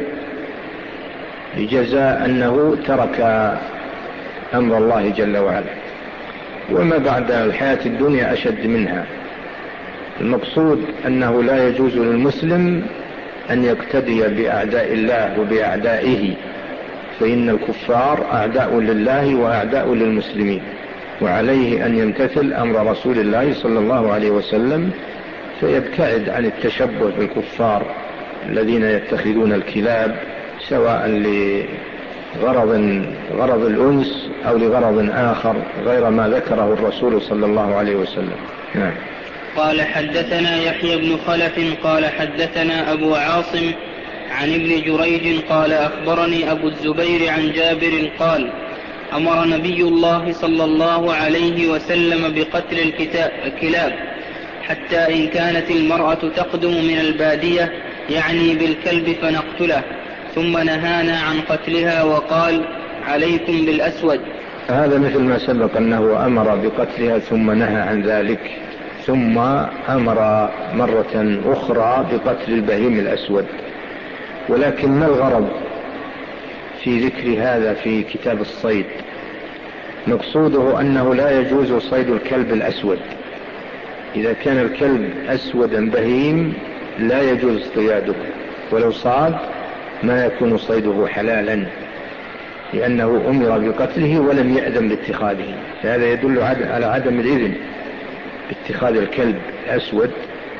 لجزاء أنه ترك أمر الله جل وعلا. وما بعد الحياة الدنيا أشد منها. المقصود أنه لا يجوز للمسلم أن يقتدي بأعداء الله وبأعدائه، فإن الكفار أعداء لله وأعداء للمسلمين، وعليه أن يمتثل أمر رسول الله صلى الله عليه وسلم، فيبتعد عن التشبه بالكفار الذين يتخذون الكلاب سواء لغرض غرض الأنس أو لغرض آخر غير ما ذكره الرسول صلى الله عليه وسلم. نعم. قال: حدثنا يحيى بن خلف قال حدثنا أبو عاصم عن ابن جريج قال أخبرني أبو الزبير عن جابر قال: أمر نبي الله صلى الله عليه وسلم بقتل الكلاب، حتى إن كانت المرأة تقدم من البادية يعني بالكلب فنقتله، ثم نهانا عن قتلها وقال: عليكم بالأسود. هذا مثل ما سبق أنه أمر بقتلها ثم نهى عن ذلك، ثم أمر مرة أخرى بقتل البهيم الأسود. ولكن ما الغرض في ذكر هذا في كتاب الصيد؟ مقصوده أنه لا يجوز صيد الكلب الأسود. إذا كان الكلب أسودا بهيم لا يجوز اصطياده، ولو صاد ما يكون صيده حلالا، لأنه أمر بقتله ولم يأذن باتخاذه. هذا يدل على عدم الإذن باتخاذ الكلب الأسود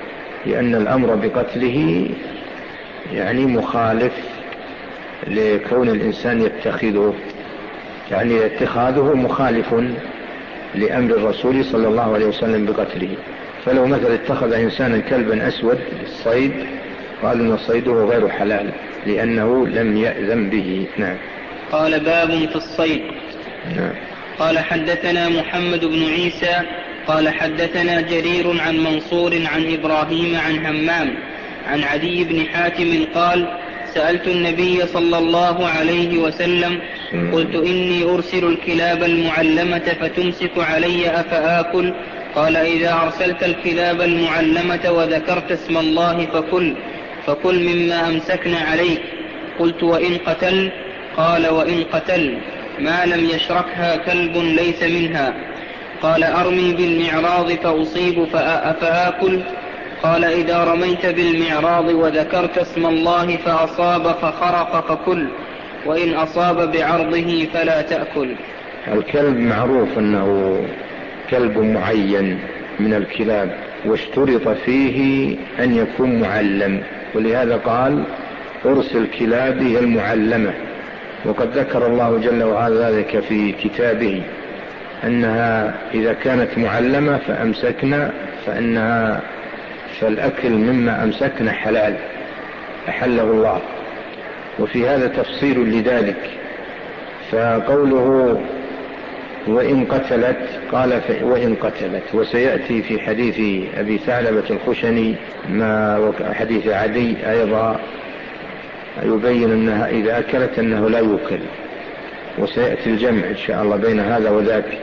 لأن الأمر بقتله يعني مخالف لكون الإنسان يتخذه، يعني اتخاذه مخالف لأمر الرسول صلى الله عليه وسلم بقتله. فلو مثلا اتخذ إنسانا كلبا أسود للصيد قال إن صيده غير حلال لأنه لم يأذن به. نعم. قال باب في الصيد. نعم. قال حدثنا محمد بن عيسى قال حدثنا جرير عن منصور عن إبراهيم عن همام عن عدي بن حاتم قال سألت النبي صلى الله عليه وسلم قلت إني أرسل الكلاب المعلمة فتمسك علي أفآكل؟ قال إذا أرسلت الكلاب المعلمة وذكرت اسم الله فكل فكل مما أمسكن عليك. قلت وإن قتل؟ قال وإن قتل ما لم يشركها كلب ليس منها. قال أرمي بالمعراض فأصيب فآكل؟ قال إذا رميت بالمعراض وذكرت اسم الله فأصاب فخرق فكل، وإن أصاب بعرضه فلا تأكل. الكلب معروف أنه كلب معين من الكلاب، واشترط فيه أن يكون معلم، ولهذا قال أرسل كلابه المعلمة. وقد ذكر الله جل وعلا ذلك في كتابه أنها إذا كانت معلمة فأمسكنا فإنها فالأكل مما أمسكنا حلال أحله الله، وفي هذا تفصيل لذلك. فقوله وإن قتلت قال وإن قتلت، وسيأتي في حديث أبي ثعلبة الخشني ما حديث عدي أيضا يبين أنها إذا أكلت أنه لا يؤكل، وسيأتي الجمع إن شاء الله بين هذا وذاك.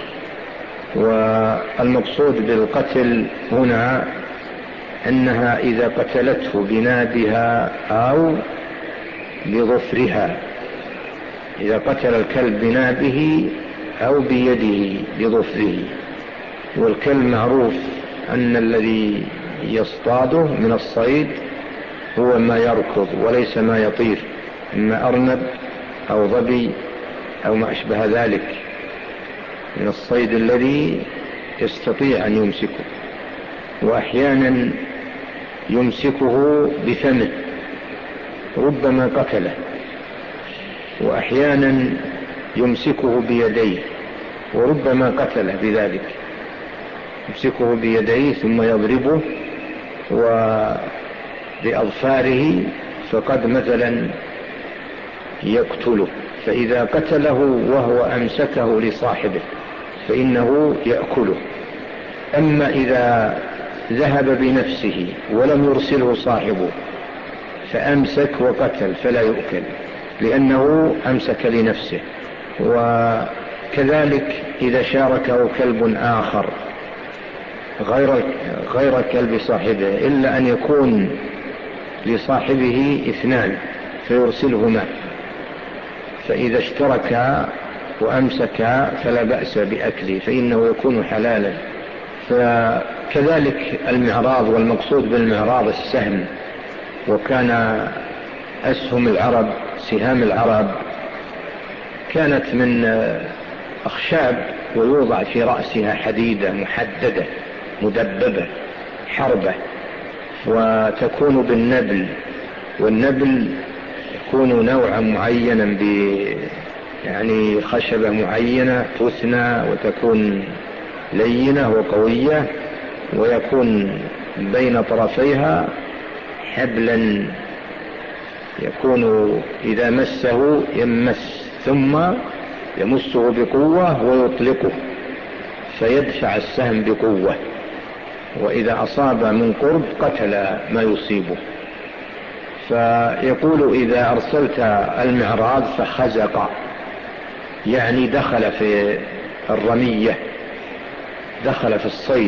والمقصود بالقتل هنا أنها إذا قتلته بنابها أو بظفرها، إذا قتل الكلب بنابه أو بيده بظفره. والكلب معروف أن الذي يصطاده من الصيد هو ما يركض وليس ما يطير، إما أرنب أو ظبي أو ما أشبه ذلك من الصيد الذي يستطيع أن يمسكه. وأحيانا يمسكه بفمه ربما قتله، وأحيانا يمسكه بيديه وربما قتله بذلك. يمسكه بيديه ثم يضربه وبأظفاره فقد مثلا يقتله. فإذا قتله وهو أمسكه لصاحبه فإنه يأكله. أما إذا ذهب بنفسه ولم يرسله صاحبه فأمسك وقتل فلا يؤكل لأنه أمسك لنفسه. وكذلك إذا شاركه كلب آخر غير غير كلب صاحبه، إلا أن يكون لصاحبه اثنان فيرسلهما، فإذا اشتركا وأمسكا فلا بأس بأكله فإنه يكون حلالا. فكذلك المعراض، والمقصود بالمعراض السهم، وكان أسهم العرب سهام العرب كانت من أخشاب ويوضع في رأسها حديدة محددة مدببة حربة، وتكون بالنبل، والنبل يكون نوعا معينا ب يعني خشبة معينة تثنى وتكون لينة وقوية، ويكون بين طرفيها حبلا يكون إذا مسه يمس ثم يمسه بقوة ويطلقه فيدفع السهم بقوة، وإذا أصاب من قرب قتل ما يصيبه. فيقول إذا أرسلت المعراض فخزق، يعني دخل في الرمية، دخل في الصيد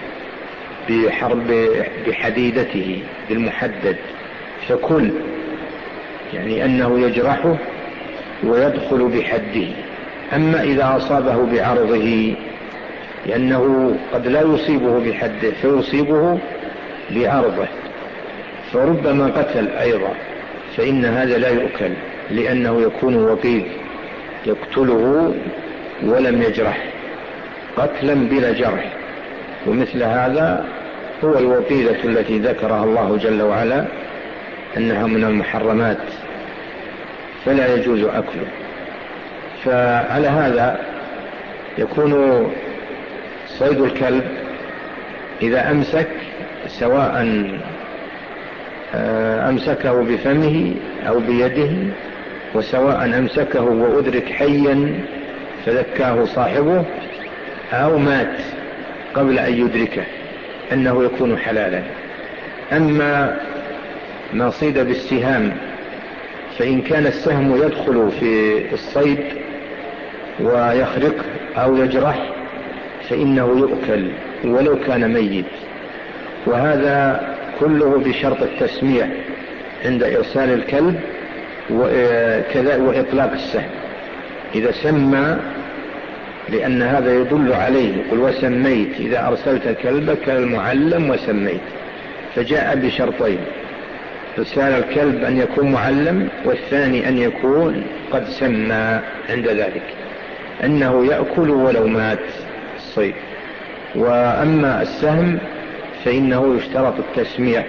بحرب بحديدته بالمحدد، فكل يعني أنه يجرحه ويدخل بحده. أما إذا أصابه بعرضه لأنه قد لا يصيبه بحده فيصيبه بعرضه فربما قتل أيضا، فإن هذا لا يؤكل لأنه يكون وقيد يقتله ولم يجرح قتلا بلا جرح، ومثل هذا هو الوطيدة التي ذكرها الله جل وعلا أنها من المحرمات فلا يجوز أكله. فعلى هذا يكون صيد الكلب إذا أمسك سواء أمسكه بفمه أو بيده، وسواء أمسكه وأدرك حيا فذكاه صاحبه أو مات قبل أن يدركه أنه يكون حلالا. أما ما صيد بالسهام فإن كان السهم يدخل في الصيد ويخرقه أو يجرح فإنه يؤكل ولو كان ميت، وهذا كله بشرط التسميع عند إرسال الكلب وكذا وإطلاق السهم. إذا سمى، لأن هذا يدل عليه، يقول وسميت إذا أرسلت كلبك المعلم وسميت، فجاء بشرطين: إرسال الكلب أن يكون معلم، والثاني أن يكون قد سمى عند ذلك أنه يأكل ولو مات الصيد. وأما السهم فإنه يشترط التسميع،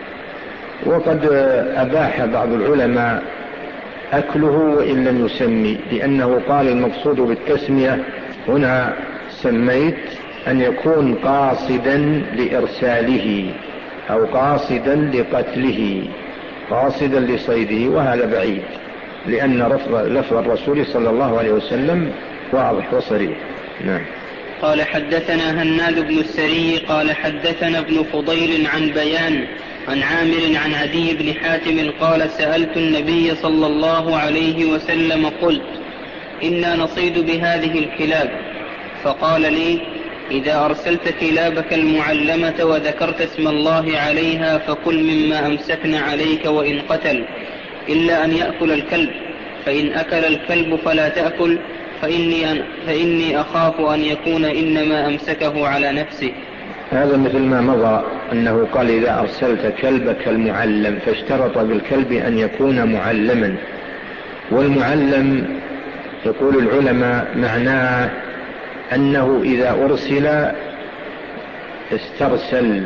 وقد أباح بعض العلماء أكله وإن لم يسمي، لأنه قال المقصود بالتسمية هنا سميت أن يكون قاصدا لإرساله أو قاصدا لقتله، قاصدا لصيده، وهذا بعيد، لأن لفظ الرسول صلى الله عليه وسلم واضح وصريح. نعم. قال حدثنا هناد بن السري قال حدثنا ابن فضيل عن بيان عن عامر عن عدي بن حاتم قال سألت النبي صلى الله عليه وسلم قلت إنا نصيد بهذه الكلاب، فقال لي إذا أرسلت كلابك المعلمة وذكرت اسم الله عليها فكل مما أمسكن عليك وإن قتل، إلا أن يأكل الكلب، فإن أكل الكلب فلا تأكل، فإني, أن فإني أخاف أن يكون إنما أمسكه على نفسه. هذا مثل ما مضى أنه قال إذا أرسلت كلبك المعلم، فاشترط بالكلب أن يكون معلما. والمعلم يقول العلماء معناه أنه إذا أرسل استرسل،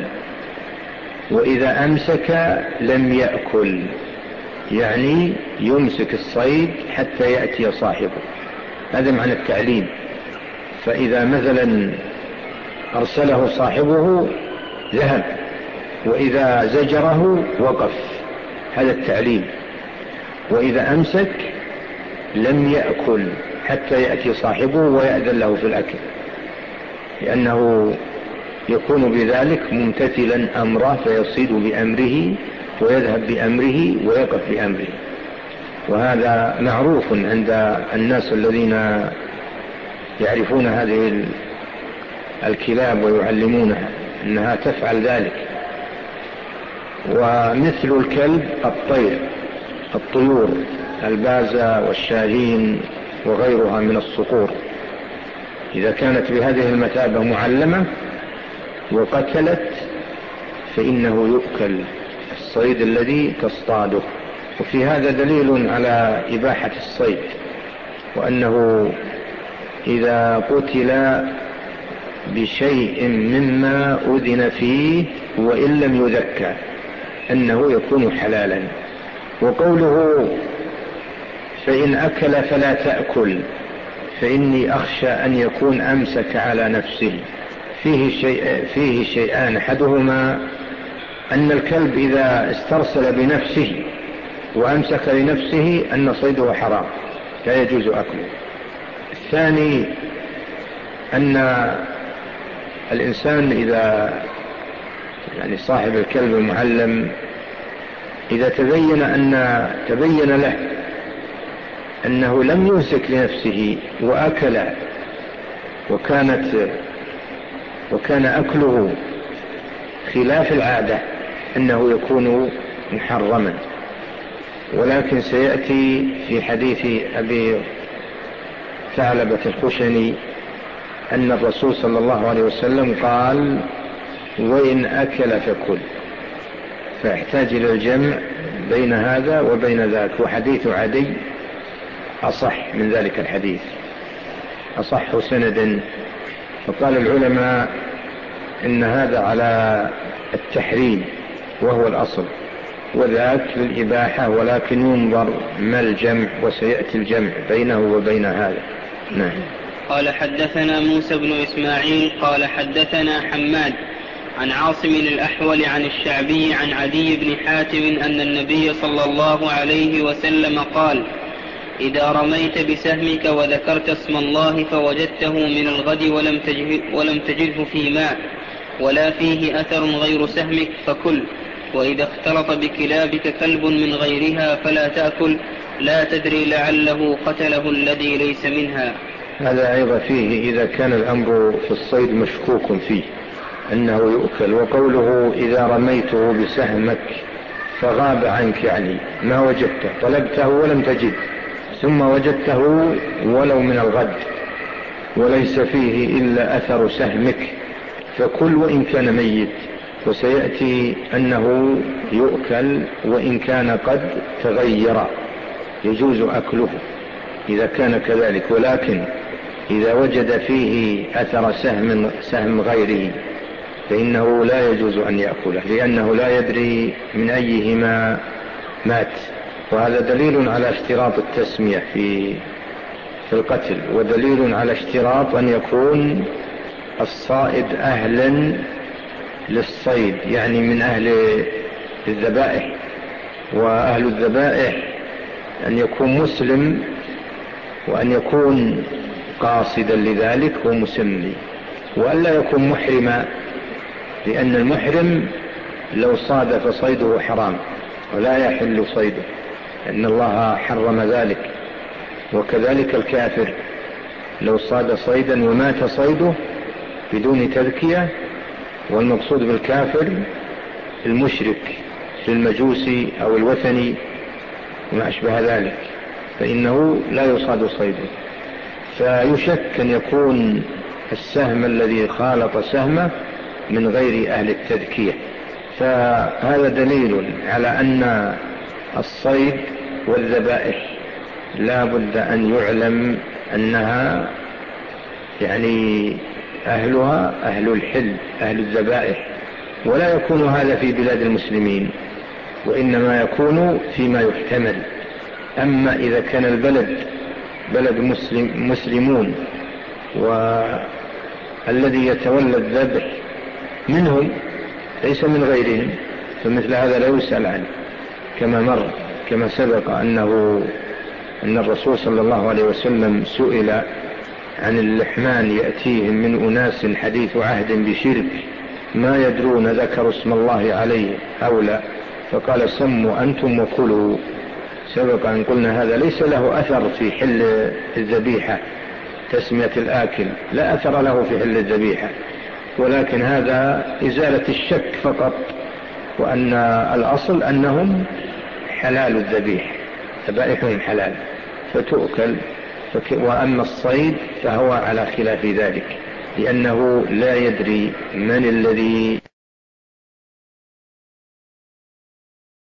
وإذا أمسك لم يأكل، يعني يمسك الصيد حتى يأتي صاحبه. هذا معنى التعليم. فإذا مثلا أرسله صاحبه ذهب، وإذا زجره وقف، هذا التعليم. وإذا أمسك لم يأكل حتى يأتي صاحبه ويأذن له في الأكل، لأنه يكون بذلك ممتثلا أمره، فيصيد بأمره ويذهب بأمره ويقف بأمره. وهذا معروف عند الناس الذين يعرفون هذه الكلاب ويعلمونها أنها تفعل ذلك. ومثل الكلب الطير، الطيور البازة والشاهين وغيرها من الصقور، إذا كانت بهذه المثابة معلمة وقتلت فإنه يؤكل الصيد الذي تصطاده. وفي هذا دليل على إباحة الصيد، وأنه إذا قتل بشيء مما أذن فيه وإن لم يذكى أنه يكون حلالا. وقوله فإن أكل فلا تأكل فإني أخشى أن يكون أمسك على نفسه، فيه, شيء فيه شيئان: أحدهما أن الكلب إذا استرسل بنفسه وأمسك لنفسه أن صيده حرام لا يجوز أكله. الثاني أن الإنسان إذا يعني صاحب الكلب المعلم إذا تبين أن تبين له أنه لم يمسك لنفسه وأكل، وكانت وكان أكله خلاف العادة، أنه يكون محرما. ولكن سيأتي في حديث أبي ثعلبة الخشني أن الرسول صلى الله عليه وسلم قال وإن أكل فكل، فيحتاج إلى الجمع بين هذا وبين ذاك. وحديث عدي أصح من ذلك الحديث، أصح سندا. فقال العلماء إن هذا على التحريم وهو الأصل، وذاك للإباحة، ولكن ينظر ما الجمع، وسيأتي الجمع بينه وبين هذا. نعم. قال حدثنا موسى بن إسماعيل قال حدثنا حماد عن عاصم الأحول عن الشعبي عن عدي بن حاتم أن النبي صلى الله عليه وسلم قال: إذا رميت بسهمك وذكرت اسم الله فوجدته من الغد ولم تجده, ولم تجده في ماء ولا فيه أثر غير سهمك فكل، وإذا اختلط بكلابك كلب من غيرها فلا تأكل، لا تدري لعله قتله الذي ليس منها. هذا أيضا فيه إذا كان الأمر في الصيد مشكوك فيه أنه يؤكل. وقوله إذا رميته بسهمك فغاب عنك، يعني ما وجدته، طلبته ولم تجد، ثم وجدته ولو من الغد وليس فيه إلا أثر سهمك فكل وإن كان ميت. وسيأتي أنه يؤكل وإن كان قد تغير، يجوز أكله إذا كان كذلك، ولكن إذا وجد فيه أثر سهم, سهم غيره فإنه لا يجوز أن يأكله، لأنه لا يدري من أيهما مات. وهذا دليل على اشتراط التسمية في في القتل، ودليل على اشتراط أن يكون الصائد أهلا للصيد، يعني من أهل الذبائح. وأهل الذبائح أن يكون مسلم، وأن يكون قاصدا لذلك ومسمي، وألا يكون محرما، لأن المحرم لو صاد فصيده حرام ولا يحل صيده، لأن الله حرم ذلك. وكذلك الكافر لو صاد صيدا ومات صيده بدون تذكية، والمقصود بالكافر المشرك في المجوسي أو الوثني وما أشبه ذلك، فإنه لا يصاد صيده. فيشك أن يكون السهم الذي خالط سهمه من غير أهل التذكية. فهذا دليل على أن الصيد والذبائح لا بد أن يعلم أنها يعني أهلها أهل الحل، أهل الذبائح، ولا يكون هذا في بلاد المسلمين، وإنما يكون فيما يحتمل. أما إذا كان البلد بلد مسلم مسلمون والذي يتولى الذبح منهم ليس من غيرهم، فمثل هذا لا يسأل عنه، كما مر كما سبق أنه أن الرسول صلى الله عليه وسلم سئل عن اللحمان يأتيهم من أناس حديث عهد بشرك ما يدرون ذكروا اسم الله عليه أو لا، فقال سموا أنتم وكلوا. سبق أن قلنا هذا ليس له أثر في حل الذبيحة، تسمية الآكل لا أثر له في حل الذبيحة، ولكن هذا إزالة الشك فقط، وأن الأصل أنهم حلال الذبيح، ذبائحهم حلال فتؤكل. وأما الصيد فهو على خلاف ذلك، لأنه لا يدري من الذي